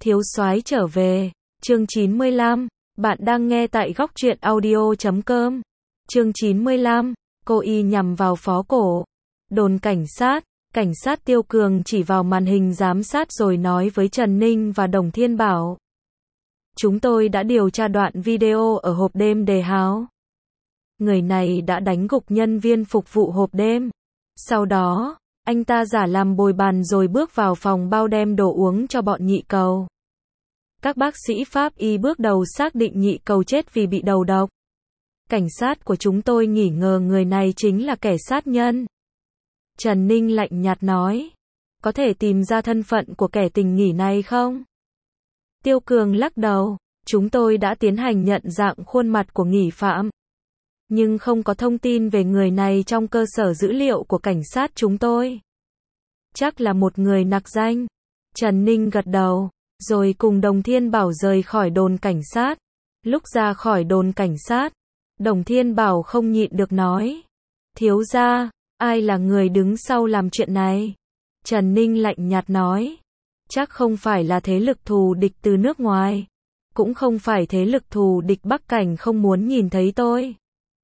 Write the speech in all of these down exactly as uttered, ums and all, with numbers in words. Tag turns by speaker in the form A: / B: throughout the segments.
A: Thiếu soái trở về, chương chín mươi lăm, bạn đang nghe tại góc truyện audio chấm com. Chương chín mươi lăm, cô y nhằm vào phó cổ. Đồn cảnh sát, cảnh sát Tiêu Cường chỉ vào màn hình giám sát rồi nói với Trần Ninh và Đồng Thiên Bảo. Chúng tôi đã điều tra đoạn video ở hộp đêm Đề Háo. Người này đã đánh gục nhân viên phục vụ hộp đêm. Sau đó, anh ta giả làm bồi bàn rồi bước vào phòng bao đem đồ uống cho bọn nhị cầu. Các bác sĩ pháp y bước đầu xác định nhị cầu chết vì bị đầu độc. Cảnh sát của chúng tôi nghi ngờ người này chính là kẻ sát nhân. Trần Ninh lạnh nhạt nói. Có thể tìm ra thân phận của kẻ tình nghỉ này không? Tiêu Cường lắc đầu. Chúng tôi đã tiến hành nhận dạng khuôn mặt của nghi phạm. Nhưng không có thông tin về người này trong cơ sở dữ liệu của cảnh sát chúng tôi. Chắc là một người nặc danh. Trần Ninh gật đầu, rồi cùng Đồng Thiên Bảo rời khỏi đồn cảnh sát. Lúc ra khỏi đồn cảnh sát, Đồng Thiên Bảo không nhịn được nói. Thiếu gia, ai là người đứng sau làm chuyện này? Trần Ninh lạnh nhạt nói. Chắc không phải là thế lực thù địch từ nước ngoài. Cũng không phải thế lực thù địch Bắc Cảnh không muốn nhìn thấy tôi.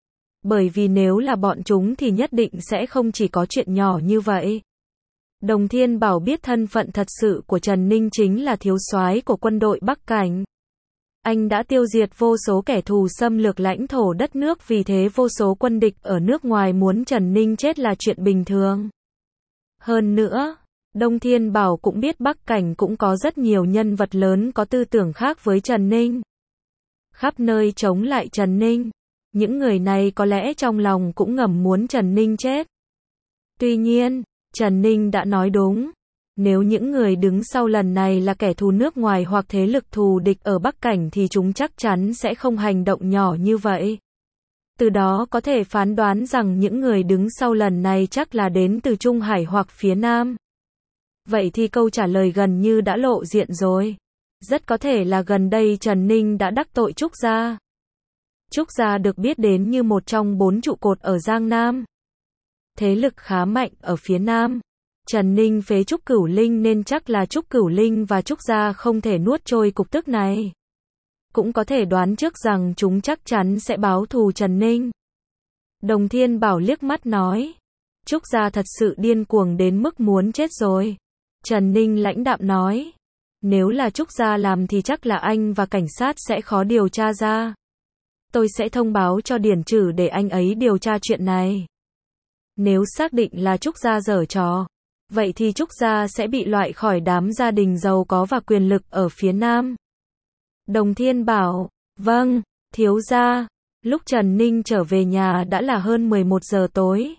A: Bởi vì nếu là bọn chúng thì nhất định sẽ không chỉ có chuyện nhỏ như vậy. Đồng Thiên Bảo biết thân phận thật sự của Trần Ninh chính là thiếu soái của quân đội Bắc Cảnh. Anh đã tiêu diệt vô số kẻ thù xâm lược lãnh thổ đất nước, vì thế vô số quân địch ở nước ngoài muốn Trần Ninh chết là chuyện bình thường. Hơn nữa, Đồng Thiên Bảo cũng biết Bắc Cảnh cũng có rất nhiều nhân vật lớn có tư tưởng khác với Trần Ninh. Khắp nơi chống lại Trần Ninh. Những người này có lẽ trong lòng cũng ngầm muốn Trần Ninh chết. Tuy nhiên, Trần Ninh đã nói đúng. Nếu những người đứng sau lần này là kẻ thù nước ngoài hoặc thế lực thù địch ở Bắc Cảnh thì chúng chắc chắn sẽ không hành động nhỏ như vậy. Từ đó có thể phán đoán rằng những người đứng sau lần này chắc là đến từ Trung Hải hoặc phía Nam. Vậy thì câu trả lời gần như đã lộ diện rồi. Rất có thể là gần đây Trần Ninh đã đắc tội Trúc Gia. Trúc Gia được biết đến như một trong bốn trụ cột ở Giang Nam. Thế lực khá mạnh ở phía Nam. Trần Ninh phế Trúc Cửu Linh nên chắc là Trúc Cửu Linh và Trúc Gia không thể nuốt trôi cục tức này. Cũng có thể đoán trước rằng chúng chắc chắn sẽ báo thù Trần Ninh. Đồng Thiên Bảo liếc mắt nói. Trúc Gia thật sự điên cuồng đến mức muốn chết rồi. Trần Ninh lãnh đạm nói. Nếu là Trúc Gia làm thì chắc là anh và cảnh sát sẽ khó điều tra ra. Tôi sẽ thông báo cho Điển Trử để anh ấy điều tra chuyện này. Nếu xác định là Trúc Gia giở trò, vậy thì Trúc Gia sẽ bị loại khỏi đám gia đình giàu có và quyền lực ở phía Nam. Đồng Thiên bảo, vâng, thiếu gia. Lúc Trần Ninh trở về nhà đã là hơn mười một giờ tối.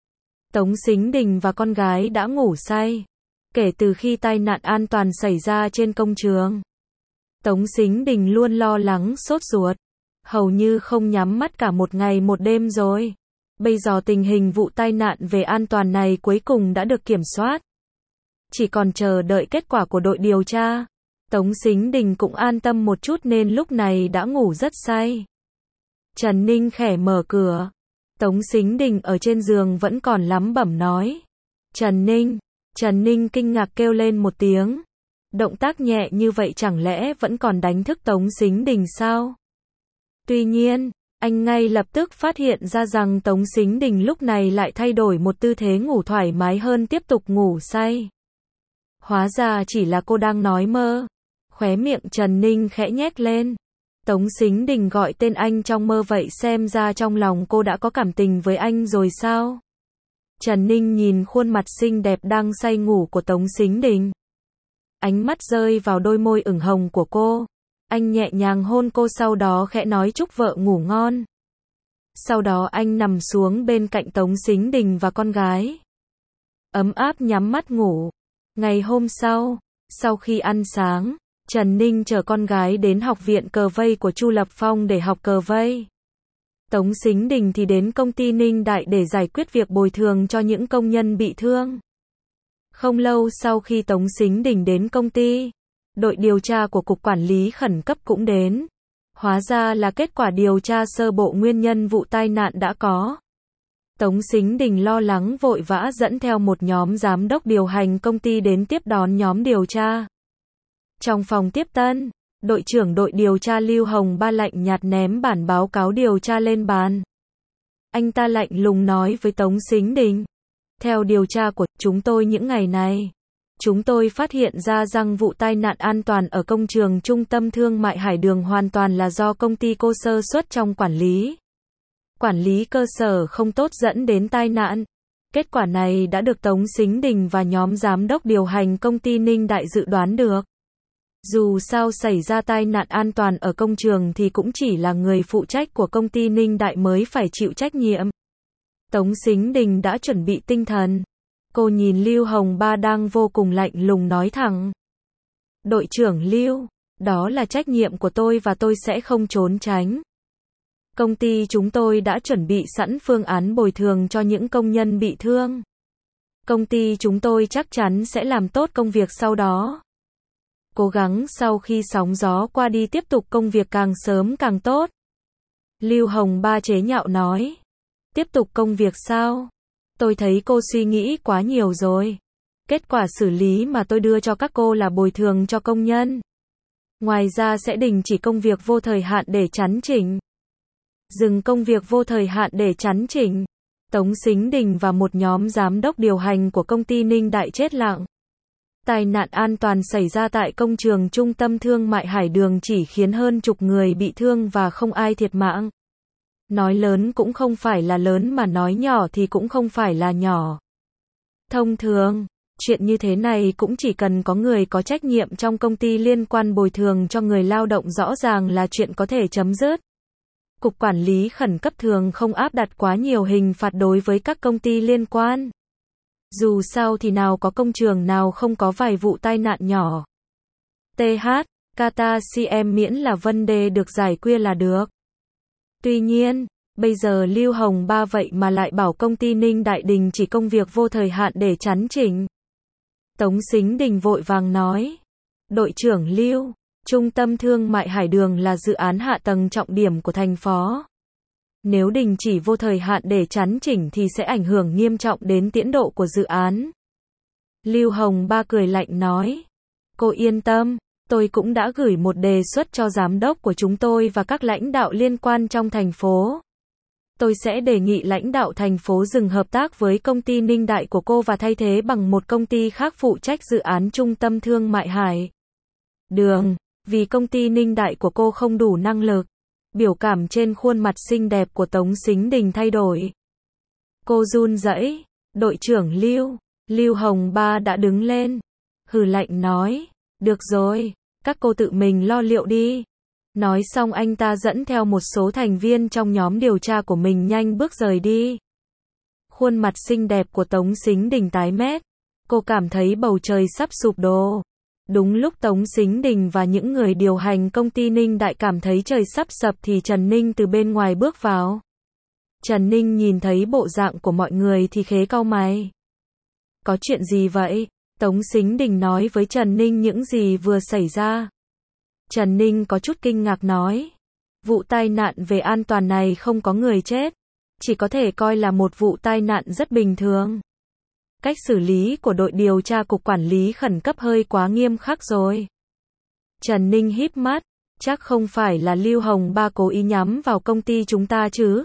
A: Tống Sính Đình và con gái đã ngủ say. Kể từ khi tai nạn an toàn xảy ra trên công trường, Tống Sính Đình luôn lo lắng sốt ruột. Hầu như không nhắm mắt cả một ngày một đêm rồi. Bây giờ tình hình vụ tai nạn về an toàn này cuối cùng đã được kiểm soát. Chỉ còn chờ đợi kết quả của đội điều tra. Tống Sính Đình cũng an tâm một chút nên lúc này đã ngủ rất say. Trần Ninh khẽ mở cửa. Tống Sính Đình ở trên giường vẫn còn lắm bẩm nói. Trần Ninh. Trần Ninh kinh ngạc kêu lên một tiếng. Động tác nhẹ như vậy chẳng lẽ vẫn còn đánh thức Tống Sính Đình sao? Tuy nhiên, anh ngay lập tức phát hiện ra rằng Tống Sính Đình lúc này lại thay đổi một tư thế ngủ thoải mái hơn, tiếp tục ngủ say. Hóa ra chỉ là cô đang nói mơ. Khóe miệng Trần Ninh khẽ nhếch lên. Tống Sính Đình gọi tên anh trong mơ, vậy xem ra trong lòng cô đã có cảm tình với anh rồi sao? Trần Ninh nhìn khuôn mặt xinh đẹp đang say ngủ của Tống Sính Đình. Ánh mắt rơi vào đôi môi ửng hồng của cô. Anh nhẹ nhàng hôn cô, sau đó khẽ nói chúc vợ ngủ ngon. Sau đó anh nằm xuống bên cạnh Tống Sính Đình và con gái. Ấm áp nhắm mắt ngủ. Ngày hôm sau, sau khi ăn sáng, Trần Ninh chở con gái đến học viện cờ vây của Chu Lập Phong để học cờ vây. Tống Sính Đình thì đến công ty Ninh Đại để giải quyết việc bồi thường cho những công nhân bị thương. Không lâu sau khi Tống Sính Đình đến công ty, đội điều tra của Cục Quản lý Khẩn cấp cũng đến. Hóa ra là kết quả điều tra sơ bộ nguyên nhân vụ tai nạn đã có. Tống Sính Đình lo lắng vội vã dẫn theo một nhóm giám đốc điều hành công ty đến tiếp đón nhóm điều tra. Trong phòng tiếp tân, đội trưởng đội điều tra Lưu Hồng Ba lạnh nhạt ném bản báo cáo điều tra lên bàn. Anh ta lạnh lùng nói với Tống Sính Đình. Theo điều tra của chúng tôi những ngày này, chúng tôi phát hiện ra rằng vụ tai nạn an toàn ở công trường Trung tâm Thương mại Hải Đường hoàn toàn là do công ty cô sơ suất trong quản lý. Quản lý cơ sở không tốt dẫn đến tai nạn. Kết quả này đã được Tống Sính Đình và nhóm giám đốc điều hành công ty Ninh Đại dự đoán được. Dù sao xảy ra tai nạn an toàn ở công trường thì cũng chỉ là người phụ trách của công ty Ninh Đại mới phải chịu trách nhiệm. Tống Sính Đình đã chuẩn bị tinh thần. Cô nhìn Lưu Hồng Ba đang vô cùng lạnh lùng nói thẳng. Đội trưởng Lưu, đó là trách nhiệm của tôi và tôi sẽ không trốn tránh. Công ty chúng tôi đã chuẩn bị sẵn phương án bồi thường cho những công nhân bị thương. Công ty chúng tôi chắc chắn sẽ làm tốt công việc sau đó. Cố gắng sau khi sóng gió qua đi tiếp tục công việc càng sớm càng tốt. Lưu Hồng Ba chế nhạo nói. Tiếp tục công việc sao? Tôi thấy cô suy nghĩ quá nhiều rồi. Kết quả xử lý mà tôi đưa cho các cô là bồi thường cho công nhân. Ngoài ra sẽ đình chỉ công việc vô thời hạn để chắn chỉnh. Dừng công việc vô thời hạn để chắn chỉnh. Tống Sính Đình và một nhóm giám đốc điều hành của công ty Ninh Đại chết lặng. Tai nạn an toàn xảy ra tại công trường Trung tâm Thương mại Hải Đường chỉ khiến hơn chục người bị thương và không ai thiệt mạng. Nói lớn cũng không phải là lớn mà nói nhỏ thì cũng không phải là nhỏ. Thông thường, chuyện như thế này cũng chỉ cần có người có trách nhiệm trong công ty liên quan bồi thường cho người lao động rõ ràng là chuyện có thể chấm dứt. Cục Quản lý Khẩn cấp thường không áp đặt quá nhiều hình phạt đối với các công ty liên quan. Dù sao thì nào có công trường nào không có vài vụ tai nạn nhỏ. tê hát, Kata xê em miễn là vấn đề được giải quyết là được. Tuy nhiên, bây giờ Lưu Hồng Ba vậy mà lại bảo công ty Ninh Đại đình chỉ công việc vô thời hạn để chắn chỉnh. Tống Sính Đình vội vàng nói. Đội trưởng Lưu, Trung tâm Thương mại Hải Đường là dự án hạ tầng trọng điểm của thành phố. Nếu đình chỉ vô thời hạn để chắn chỉnh thì sẽ ảnh hưởng nghiêm trọng đến tiến độ của dự án. Lưu Hồng Ba cười lạnh nói. Cô yên tâm, tôi cũng đã gửi một đề xuất cho giám đốc của chúng tôi và các lãnh đạo liên quan trong thành phố. Tôi sẽ đề nghị lãnh đạo thành phố dừng hợp tác với công ty Ninh Đại của cô và thay thế bằng một công ty khác phụ trách dự án Trung tâm Thương mại Hải Đường, vì công ty Ninh Đại của cô không đủ năng lực. Biểu cảm trên khuôn mặt xinh đẹp của Tống Sính Đình thay đổi. Cô run rẩy. Đội trưởng Lưu, Lưu Hồng Ba đã đứng lên. Hừ lạnh nói. Được rồi, các cô tự mình lo liệu đi. Nói xong anh ta dẫn theo một số thành viên trong nhóm điều tra của mình nhanh bước rời đi. Khuôn mặt xinh đẹp của Tống Sính Đình tái mét. Cô cảm thấy bầu trời sắp sụp đổ. Đúng lúc Tống Sính Đình và những người điều hành công ty Ninh Đại cảm thấy trời sắp sập thì Trần Ninh từ bên ngoài bước vào. Trần Ninh nhìn thấy bộ dạng của mọi người thì khế cau mày. Có chuyện gì vậy? Tống Sính Đình nói với Trần Ninh những gì vừa xảy ra. Trần Ninh có chút kinh ngạc nói. Vụ tai nạn về an toàn này không có người chết. Chỉ có thể coi là một vụ tai nạn rất bình thường. Cách xử lý của đội điều tra Cục Quản lý Khẩn cấp hơi quá nghiêm khắc rồi. Trần Ninh híp mắt. Chắc không phải là Lưu Hồng Ba cố ý nhắm vào công ty chúng ta chứ?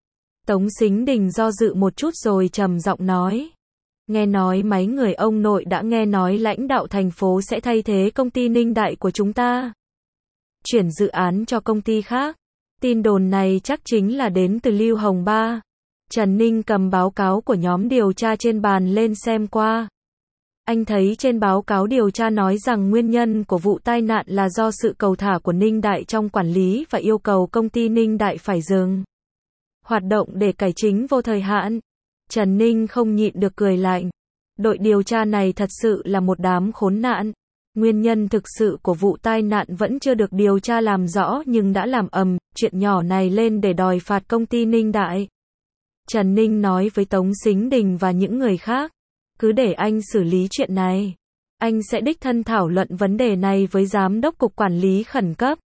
A: Tống Sính Đình do dự một chút rồi trầm giọng nói. Nghe nói mấy người ông nội đã nghe nói lãnh đạo thành phố sẽ thay thế công ty Ninh Đại của chúng ta. Chuyển dự án cho công ty khác. Tin đồn này chắc chính là đến từ Lưu Hồng Ba. Trần Ninh cầm báo cáo của nhóm điều tra trên bàn lên xem qua. Anh thấy trên báo cáo điều tra nói rằng nguyên nhân của vụ tai nạn là do sự cầu thả của Ninh Đại trong quản lý và yêu cầu công ty Ninh Đại phải dừng hoạt động để cải chính vô thời hạn. Trần Ninh không nhịn được cười lạnh. Đội điều tra này thật sự là một đám khốn nạn. Nguyên nhân thực sự của vụ tai nạn vẫn chưa được điều tra làm rõ nhưng đã làm ầm chuyện nhỏ này lên để đòi phạt công ty Ninh Đại. Trần Ninh nói với Tống Sính Đình và những người khác. Cứ để anh xử lý chuyện này. Anh sẽ đích thân thảo luận vấn đề này với Giám đốc Cục Quản lý Khẩn cấp.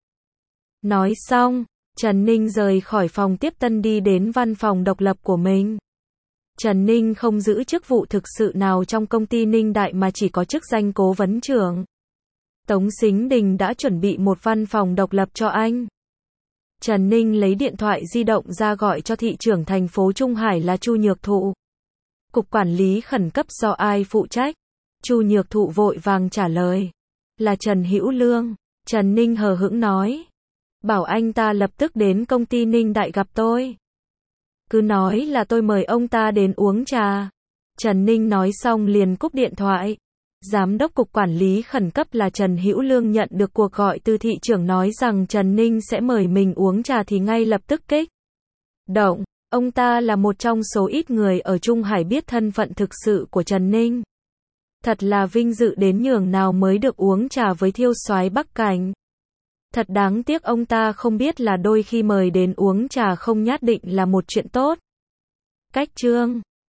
A: Nói xong, Trần Ninh rời khỏi phòng tiếp tân đi đến văn phòng độc lập của mình. Trần Ninh không giữ chức vụ thực sự nào trong công ty Ninh Đại mà chỉ có chức danh cố vấn trưởng. Tống Sính Đình đã chuẩn bị một văn phòng độc lập cho anh. Trần Ninh lấy điện thoại di động ra gọi cho thị trưởng thành phố Trung Hải là Chu Nhược Thụ. Cục quản lý khẩn cấp do ai phụ trách? Chu Nhược Thụ vội vàng trả lời. Là Trần Hữu Lương. Trần Ninh hờ hững nói. Bảo anh ta lập tức đến công ty Ninh Đại gặp tôi. Cứ nói là tôi mời ông ta đến uống trà. Trần Ninh nói xong liền cúp điện thoại. Giám đốc cục quản lý khẩn cấp là Trần Hữu Lương nhận được cuộc gọi từ thị trưởng nói rằng Trần Ninh sẽ mời mình uống trà thì ngay lập tức kích động. Ông ta là một trong số ít người ở Trung Hải biết thân phận thực sự của Trần Ninh. Thật là vinh dự đến nhường nào mới được uống trà với thiêu soái Bắc Cảnh. Thật đáng tiếc ông ta không biết là đôi khi mời đến uống trà không nhất định là một chuyện tốt. Cách chương